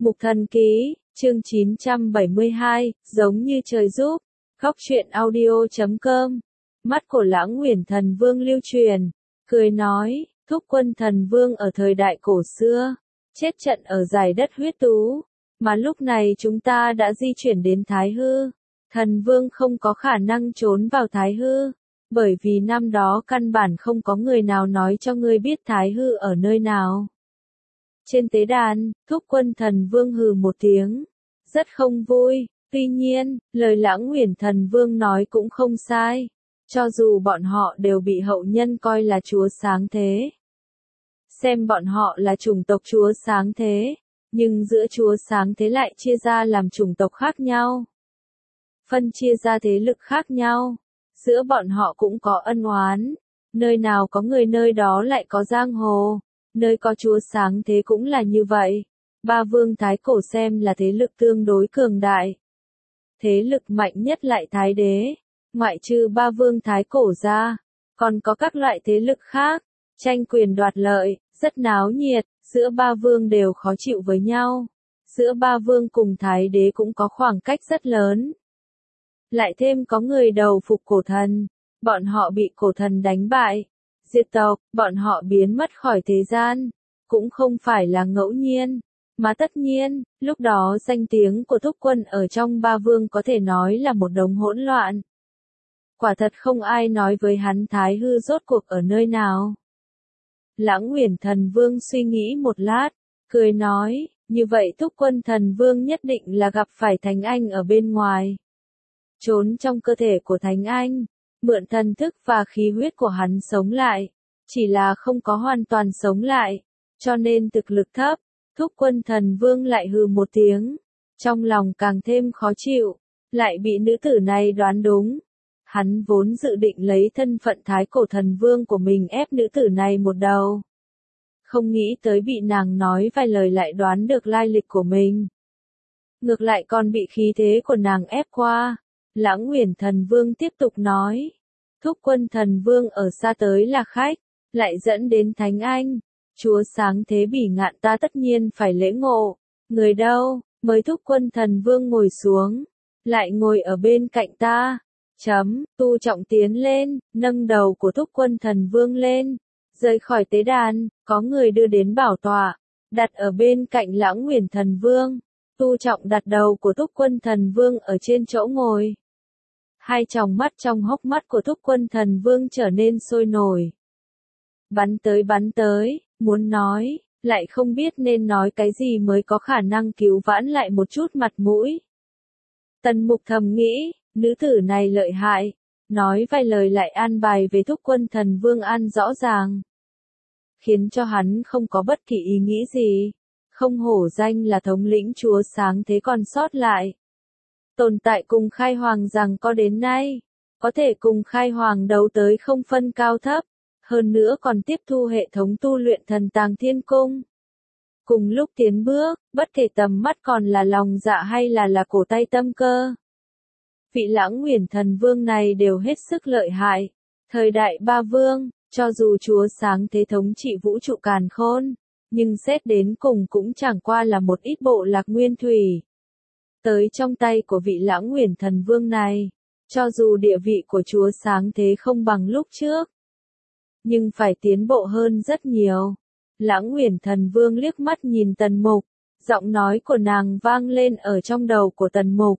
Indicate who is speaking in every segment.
Speaker 1: Mục Thần Ký, chương 972, giống như trời giúp. Góc truyện audio.com. Mắt của Lãng Uyển Thần Vương lưu truyền, cười nói, Thúc Quân Thần Vương ở thời đại cổ xưa, chết trận ở dải đất huyết tú, mà lúc này chúng ta đã di chuyển đến Thái Hư. Thần Vương không có khả năng trốn vào Thái Hư, bởi vì năm đó căn bản không có người nào nói cho ngươi biết Thái Hư ở nơi nào. Trên tế đàn, Thúc Quân Thần Vương hừ một tiếng, rất không vui. Tuy nhiên, lời Lãng Uyển Thần Vương nói cũng không sai, cho dù bọn họ đều bị hậu nhân coi là chúa sáng thế. Xem bọn họ là chủng tộc chúa sáng thế, nhưng giữa chúa sáng thế lại chia ra làm chủng tộc khác nhau. Phân chia ra thế lực khác nhau, giữa bọn họ cũng có ân oán, nơi nào có người nơi đó lại có giang hồ, nơi có chúa sáng thế cũng là như vậy. Ba vương thái cổ xem là thế lực tương đối cường đại. Thế lực mạnh nhất lại Thái Đế, ngoại trừ ba vương thái cổ ra, còn có các loại thế lực khác, tranh quyền đoạt lợi, rất náo nhiệt, giữa ba vương đều khó chịu với nhau. Giữa ba vương cùng Thái Đế cũng có khoảng cách rất lớn. Lại thêm có người đầu phục cổ thần, bọn họ bị cổ thần đánh bại, diệt tộc, bọn họ biến mất khỏi thế gian, cũng không phải là ngẫu nhiên. Mà tất nhiên, lúc đó danh tiếng của Thúc Quân ở trong ba vương có thể nói là một đống hỗn loạn. Quả thật không ai nói với hắn Thái Hư rốt cuộc ở nơi nào. Lãng Uyển Thần Vương suy nghĩ một lát, cười nói, như vậy Thúc Quân Thần Vương nhất định là gặp phải Thánh Anh ở bên ngoài. Trốn trong cơ thể của Thánh Anh, mượn thần thức và khí huyết của hắn sống lại, chỉ là không có hoàn toàn sống lại, cho nên thực lực thấp. Thúc Quân Thần Vương lại hừ một tiếng, trong lòng càng thêm khó chịu, lại bị nữ tử này đoán đúng. Hắn vốn dự định lấy thân phận Thái Cổ Thần Vương của mình ép nữ tử này một đầu. Không nghĩ tới bị nàng nói vài lời lại đoán được lai lịch của mình. Ngược lại còn bị khí thế của nàng ép qua. Lãng Uyển Thần Vương tiếp tục nói, Thúc Quân Thần Vương ở xa tới là khách, lại dẫn đến Thánh Anh. Chúa sáng thế bỉ ngạn ta tất nhiên phải lễ ngộ, người đâu, mới Thúc Quân Thần Vương ngồi xuống, lại ngồi ở bên cạnh ta. Tu Trọng tiến lên, nâng đầu của Thúc Quân Thần Vương lên, rời khỏi tế đàn, có người đưa đến bảo tọa, đặt ở bên cạnh Lãng Uyển Thần Vương. Tu Trọng đặt đầu của Thúc Quân Thần Vương ở trên chỗ ngồi. Hai tròng mắt trong hốc mắt của Thúc Quân Thần Vương trở nên sôi nổi. Bắn tới, muốn nói, lại không biết nên nói cái gì mới có khả năng cứu vãn lại một chút mặt mũi. Tần Mục thầm nghĩ, nữ tử này lợi hại, nói vài lời lại an bài về Thúc Quân Thần Vương an rõ ràng. Khiến cho hắn không có bất kỳ ý nghĩ gì, không hổ danh là thống lĩnh chúa sáng thế còn sót lại. Tồn tại cùng Khai Hoàng rằng có đến nay, có thể cùng Khai Hoàng đấu tới không phân cao thấp. Hơn nữa còn tiếp thu hệ thống tu luyện Thần Tàng Thiên Cung. Cùng lúc tiến bước, bất kể tầm mắt còn là lòng dạ hay là cổ tay tâm cơ. Vị Lãng Uyển Thần Vương này đều hết sức lợi hại. Thời đại ba vương, cho dù chúa sáng thế thống trị vũ trụ càn khôn, nhưng xét đến cùng cũng chẳng qua là một ít bộ lạc nguyên thủy. Tới trong tay của vị Lãng Uyển Thần Vương này, cho dù địa vị của chúa sáng thế không bằng lúc trước, nhưng phải tiến bộ hơn rất nhiều. Lãng Uyển Thần Vương liếc mắt nhìn Tần Mục, giọng nói của nàng vang lên ở trong đầu của Tần Mục.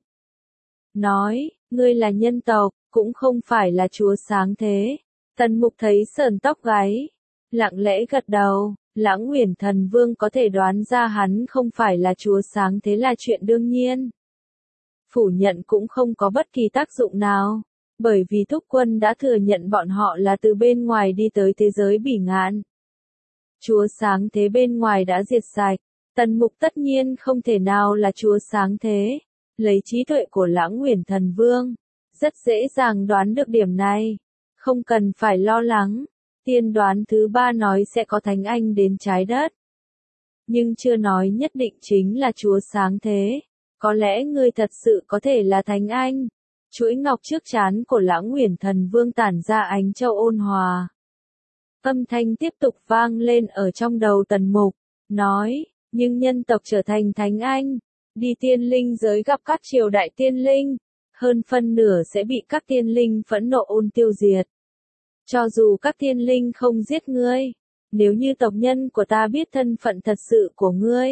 Speaker 1: Nói, ngươi là nhân tộc, cũng không phải là chúa sáng thế. Tần Mục thấy sởn tóc gáy, lặng lẽ gật đầu. Lãng Uyển Thần Vương có thể đoán ra hắn không phải là chúa sáng thế là chuyện đương nhiên. Phủ nhận cũng không có bất kỳ tác dụng nào. Bởi vì Thúc Quân đã thừa nhận bọn họ là từ bên ngoài đi tới thế giới bỉ ngạn. Chúa sáng thế bên ngoài đã diệt sạch, Tần Mục tất nhiên không thể nào là chúa sáng thế. Lấy trí tuệ của Lãng Uyển Thần Vương, rất dễ dàng đoán được điểm này. Không cần phải lo lắng, tiên đoán thứ ba nói sẽ có Thánh Anh đến trái đất. Nhưng chưa nói nhất định chính là chúa sáng thế. Có lẽ ngươi thật sự có thể là Thánh Anh. Chuỗi ngọc trước trán của Lãng Uyển Thần Vương tản ra ánh châu ôn hòa. Âm thanh tiếp tục vang lên ở trong đầu Tần Mục, nói, Nhưng nhân tộc trở thành thánh anh, đi tiên linh giới gặp các triều đại tiên linh, hơn phân nửa sẽ bị các tiên linh phẫn nộ tiêu diệt. Cho dù các tiên linh không giết ngươi, nếu như tộc nhân của ta biết thân phận thật sự của ngươi,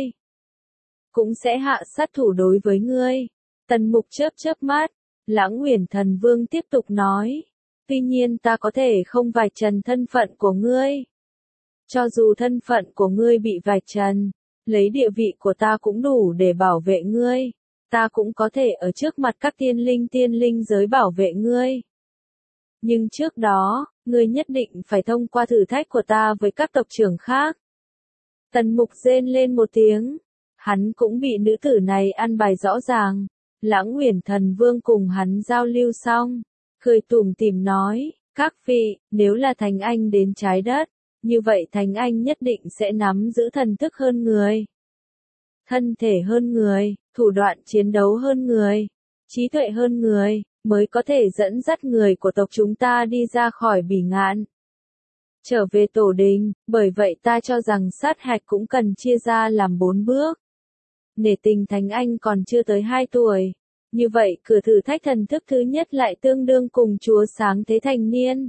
Speaker 1: cũng sẽ hạ sát thủ đối với ngươi. Tần Mục chớp chớp mắt, Lãng Uyển Thần Vương tiếp tục nói, tuy nhiên ta có thể không vạch trần thân phận của ngươi. Cho dù thân phận của ngươi bị vạch trần, lấy địa vị của ta cũng đủ để bảo vệ ngươi, ta cũng có thể ở trước mặt các tiên linh giới bảo vệ ngươi. Nhưng trước đó, ngươi nhất định phải thông qua thử thách của ta với các tộc trưởng khác. Tần Mục rên lên một tiếng, hắn cũng bị nữ tử này ăn bài rõ ràng. Lãng Uyển Thần Vương cùng hắn giao lưu xong, cười tủm tỉm nói, các vị, nếu là Thánh Anh đến trái đất, như vậy Thánh Anh nhất định sẽ nắm giữ thần thức hơn người, thân thể hơn người, thủ đoạn chiến đấu hơn người, trí tuệ hơn người, mới có thể dẫn dắt người của tộc chúng ta đi ra khỏi bỉ ngạn, trở về tổ đình. Bởi vậy ta cho rằng sát hạch cũng cần chia ra làm 4 bước. Nể tình Thánh Anh còn chưa tới 2 tuổi, như vậy cửa thử thách thần thức thứ nhất lại tương đương cùng chúa sáng thế thành niên.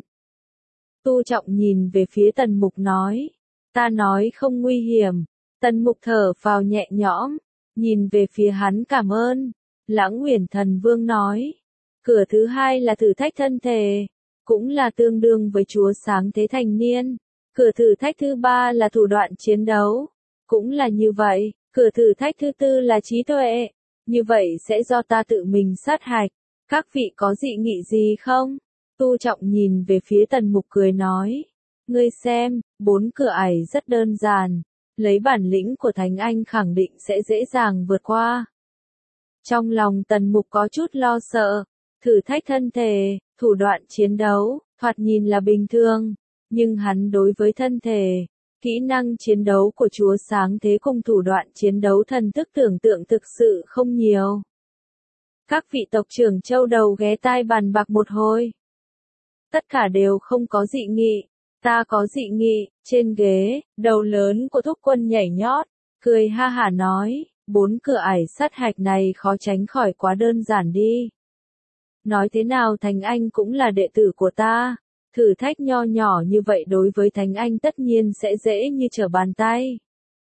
Speaker 1: Tu Trọng nhìn về phía Tần Mục nói, ta nói không nguy hiểm. Tần Mục thở phào nhẹ nhõm, nhìn về phía hắn cảm ơn. Lãng Uyển Thần Vương nói, cửa thứ hai là thử thách thân thể, cũng là tương đương với chúa sáng thế thành niên. Cửa thử thách thứ ba là thủ đoạn chiến đấu, cũng là như vậy. Cửa thử thách thứ tư là trí tuệ, như vậy sẽ do ta tự mình sát hạch. Các vị có dị nghị gì không? Tu Trọng nhìn về phía Tần Mục cười nói, ngươi xem, 4 cửa ải rất đơn giản, lấy bản lĩnh của Thánh Anh khẳng định sẽ dễ dàng vượt qua. Trong lòng Tần Mục có chút lo sợ, thử thách thân thể, thủ đoạn chiến đấu, thoạt nhìn là bình thường, nhưng hắn đối với thân thể, kỹ năng chiến đấu của chúa sáng thế cùng thủ đoạn chiến đấu thần thức tưởng tượng thực sự không nhiều. Các vị tộc trưởng châu đầu ghé tai bàn bạc một hồi. Tất cả đều không có dị nghị. Ta có dị nghị. Trên ghế, đầu lớn của Thúc Quân nhảy nhót, cười ha hả nói, 4 cửa ải sát hạch này khó tránh khỏi quá đơn giản đi. Nói thế nào Thánh Anh cũng là đệ tử của ta. Thử thách nho nhỏ như vậy đối với Thánh Anh tất nhiên sẽ dễ như trở bàn tay.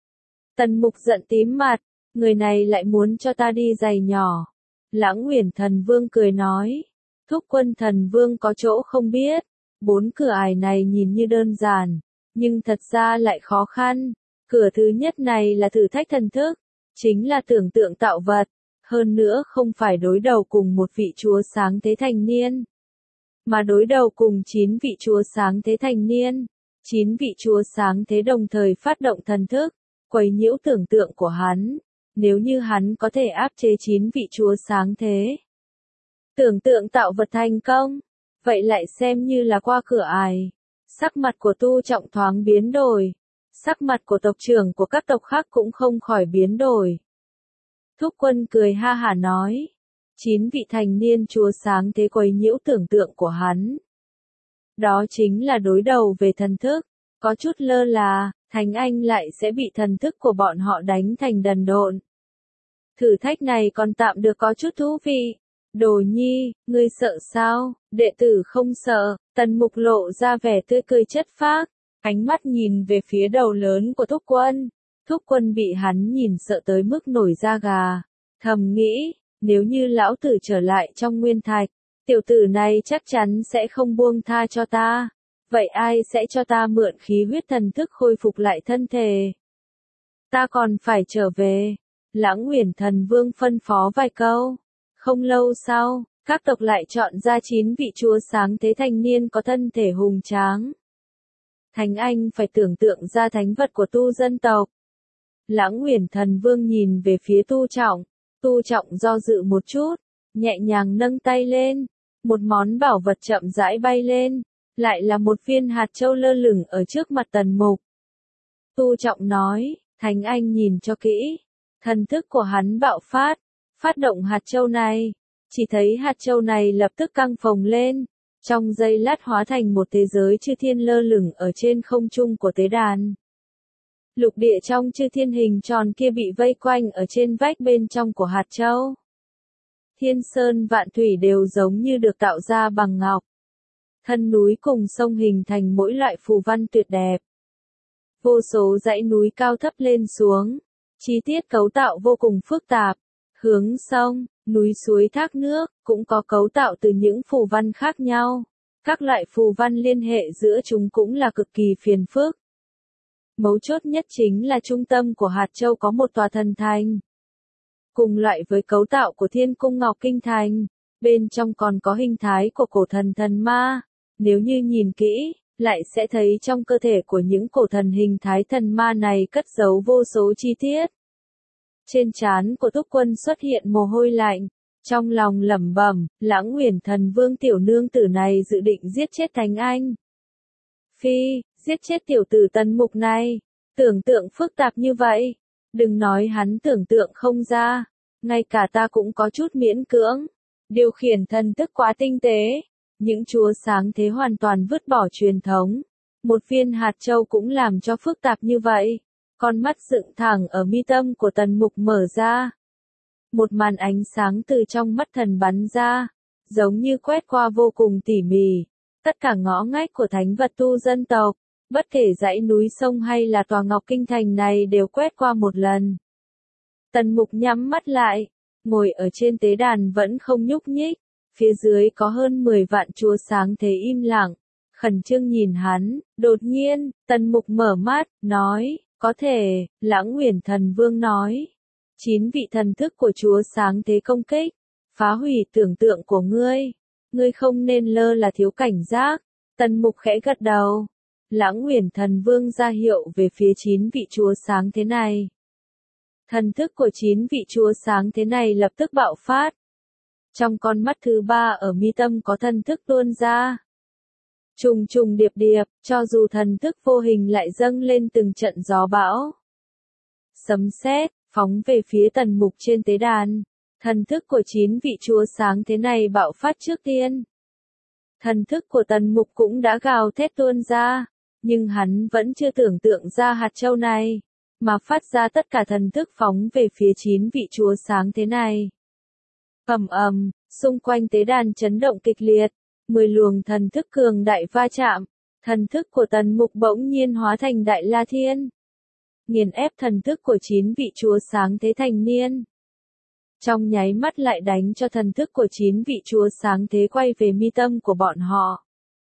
Speaker 1: Tần Mục giận tím mặt, người này lại muốn cho ta đi giày nhỏ. Lãng Uyển Thần Vương cười nói, Thúc Quân Thần Vương có chỗ không biết, 4 cửa ải này nhìn như đơn giản, nhưng thật ra lại khó khăn. Cửa thứ nhất này là thử thách thần thức, chính là tưởng tượng tạo vật, hơn nữa không phải đối đầu cùng một vị chúa sáng thế thành niên, mà đối đầu cùng 9 vị chúa sáng thế thành niên. 9 vị chúa sáng thế đồng thời phát động thần thức, quấy nhiễu tưởng tượng của hắn. Nếu như hắn có thể áp chế 9 vị chúa sáng thế, tưởng tượng tạo vật thành công, vậy lại xem như là qua cửa ải. Sắc mặt của Tu Trọng thoáng biến đổi, sắc mặt của tộc trưởng của các tộc khác cũng không khỏi biến đổi. Thúc Quân cười ha hả nói, 9 vị thành niên chúa sáng thế quấy nhiễu tưởng tượng của hắn. Đó chính là đối đầu về thần thức, có chút lơ là, Thánh Anh lại sẽ bị thần thức của bọn họ đánh thành đần độn. Thử thách này còn tạm được có chút thú vị. Đồ Nhi, ngươi sợ sao? Đệ tử không sợ. Tần Mục lộ ra vẻ tươi cười chất phác, ánh mắt nhìn về phía đầu lớn của Thúc Quân. Thúc Quân bị hắn nhìn sợ tới mức nổi da gà, thầm nghĩ, nếu như lão tử trở lại trong nguyên thạch, tiểu tử này chắc chắn sẽ không buông tha cho ta. Vậy ai sẽ cho ta mượn khí huyết thần thức khôi phục lại thân thể? Ta còn phải trở về. Lãng Uyển Thần Vương phân phó vài câu. Không lâu sau, các tộc lại chọn ra 9 vị chúa sáng thế thành niên có thân thể hùng tráng. Thánh Anh phải tưởng tượng ra thánh vật của tu dân tộc. Lãng Uyển Thần Vương nhìn về phía Tu Trọng. Tu Trọng do dự một chút, nhẹ nhàng nâng tay lên. Một món bảo vật chậm rãi bay lên, lại là một viên hạt châu lơ lửng ở trước mặt Tần Mục. Tu Trọng nói, Thánh Anh nhìn cho kỹ. Thần thức của hắn bạo phát động hạt châu này. Chỉ thấy hạt châu này lập tức căng phồng lên, trong giây lát hóa thành một thế giới chư thiên lơ lửng ở trên không trung của tế đàn. Lục địa trong chư thiên hình tròn kia bị vây quanh ở trên vách bên trong của hạt châu. Thiên sơn vạn thủy đều giống như được tạo ra bằng ngọc. Thân núi cùng sông hình thành mỗi loại phù văn tuyệt đẹp. Vô số dãy núi cao thấp lên xuống. Chi tiết cấu tạo vô cùng phức tạp. Hướng sông, núi suối thác nước, cũng có cấu tạo từ những phù văn khác nhau. Các loại phù văn liên hệ giữa chúng cũng là cực kỳ phiền phức. Mấu chốt nhất chính là trung tâm của hạt châu có một tòa thần thành. Cùng loại với cấu tạo của Thiên Cung Ngọc Kinh Thành, bên trong còn có hình thái của cổ thần thần ma. Nếu như nhìn kỹ, lại sẽ thấy trong cơ thể của những cổ thần hình thái thần ma này cất giấu vô số chi tiết. Trên trán của Túc Quân xuất hiện mồ hôi lạnh, trong lòng lẩm bẩm, Lãng Uyển Thần Vương tiểu nương tử này dự định giết chết Thánh Anh. Phi, giết chết tiểu tử Tần Mục này, tưởng tượng phức tạp như vậy, đừng nói hắn tưởng tượng không ra, ngay cả ta cũng có chút miễn cưỡng. Điều khiển thần thức quá tinh tế, những chúa sáng thế hoàn toàn vứt bỏ truyền thống. Một viên hạt châu cũng làm cho phức tạp như vậy. Con mắt dựng thẳng ở mi tâm của Tần Mục mở ra. Một màn ánh sáng từ trong mắt thần bắn ra, giống như quét qua vô cùng tỉ mỉ. Tất cả ngõ ngách của thánh vật tu dân tộc, bất kể dãy núi sông hay là tòa Ngọc Kinh Thành này đều quét qua một lần. Tần Mục nhắm mắt lại, ngồi ở trên tế đàn vẫn không nhúc nhích. Phía dưới có hơn 10 vạn chúa sáng thế im lặng, khẩn trương nhìn hắn. Đột nhiên, Tần Mục mở mắt, nói, có thể. Lãng Uyển Thần Vương nói, 9 vị thần thức của chúa sáng thế công kích, phá hủy tưởng tượng của ngươi. Ngươi không nên lơ là thiếu cảnh giác. Tần Mục khẽ gật đầu. Lãng Uyển Thần Vương ra hiệu về phía 9 vị chúa sáng thế này. Thần thức của 9 vị chúa sáng thế này lập tức bạo phát. Trong con mắt thứ 3 ở mi tâm có thần thức tuôn ra. Trùng trùng điệp điệp, cho dù thần thức vô hình lại dâng lên từng trận gió bão. Sấm sét, phóng về phía Tần Mục trên tế đàn. Thần thức của 9 vị chúa sáng thế này bạo phát trước tiên. Thần thức của Tần Mục cũng đã gào thét tuôn ra, nhưng hắn vẫn chưa tưởng tượng ra hạt châu này, mà phát ra tất cả thần thức phóng về phía 9 vị chúa sáng thế này. Ầm ầm, xung quanh tế đàn chấn động kịch liệt, 10 luồng thần thức cường đại va chạm, thần thức của Tần Mục bỗng nhiên hóa thành Đại La Thiên, nghiền ép thần thức của 9 vị chúa sáng thế thành niên. Trong nháy mắt lại đánh cho thần thức của 9 vị chúa sáng thế quay về mi tâm của bọn họ.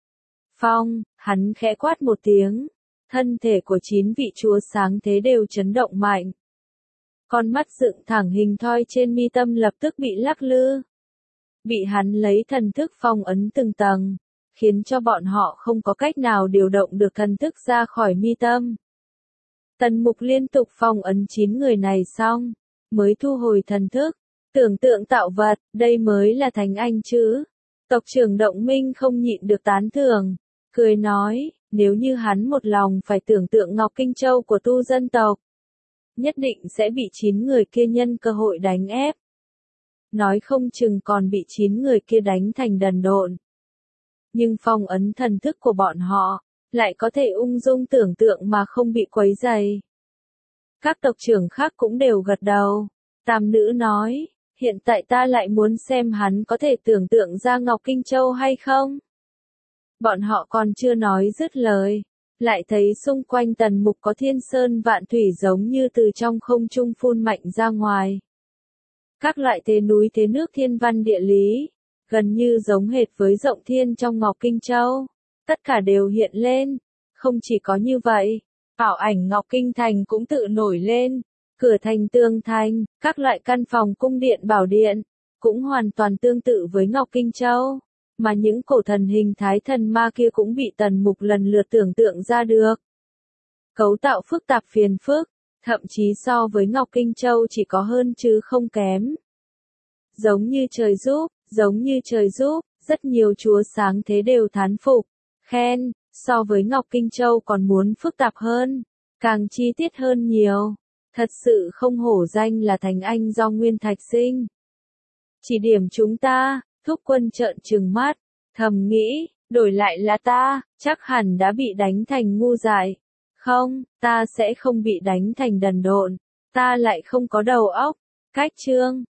Speaker 1: Phong, hắn khẽ quát một tiếng, thân thể của 9 vị chúa sáng thế đều chấn động mạnh. Con mắt dựng thẳng hình thoi trên mi tâm lập tức bị lắc lư. Bị hắn lấy thần thức phong ấn từng tầng, khiến cho bọn họ không có cách nào điều động được thần thức ra khỏi mi tâm. Tần Mục liên tục phong ấn 9 người này xong, mới thu hồi thần thức. Tưởng tượng tạo vật, đây mới là Thánh Anh chứ. Tộc trưởng Động Minh không nhịn được tán thưởng, cười nói, nếu như hắn một lòng phải tưởng tượng Ngọc Kinh Châu của tu dân tộc, nhất định sẽ bị 9 người kia nhân cơ hội đánh ép. Nói không chừng còn bị 9 người kia đánh thành đần độn. Nhưng phong ấn thần thức của bọn họ, lại có thể ung dung tưởng tượng mà không bị quấy rầy. Các tộc trưởng khác cũng đều gật đầu. Tam nữ nói, hiện tại ta lại muốn xem hắn có thể tưởng tượng ra Ngọc Kinh Châu hay không. Bọn họ còn chưa nói dứt lời, lại thấy xung quanh Tần Mục có thiên sơn vạn thủy giống như từ trong không trung phun mạnh ra ngoài. Các loại thế núi thế nước thiên văn địa lý, gần như giống hệt với rộng thiên trong Ngọc Kinh Châu, tất cả đều hiện lên. Không chỉ có như vậy, ảo ảnh Ngọc Kinh Thành cũng tự nổi lên. Cửa thành tường thành, các loại căn phòng cung điện bảo điện, cũng hoàn toàn tương tự với Ngọc Kinh Châu, mà những cổ thần hình thái thần ma kia cũng bị Tần Mục lần lượt tưởng tượng ra được. Cấu tạo phức tạp phiền phức, thậm chí so với Ngọc Kinh Châu chỉ có hơn chứ không kém. Giống như trời giúp, rất nhiều chúa sáng thế đều thán phục, khen, so với Ngọc Kinh Châu còn muốn phức tạp hơn, càng chi tiết hơn nhiều. Thật sự không hổ danh là Thánh Anh do Nguyên Thạch sinh. Chỉ điểm chúng ta, Thúc Quân trợn trừng mắt, thầm nghĩ, đổi lại là ta, chắc hẳn đã bị đánh thành ngu dại. Không, ta sẽ không bị đánh thành đần độn. Ta lại không có đầu óc. Cách chương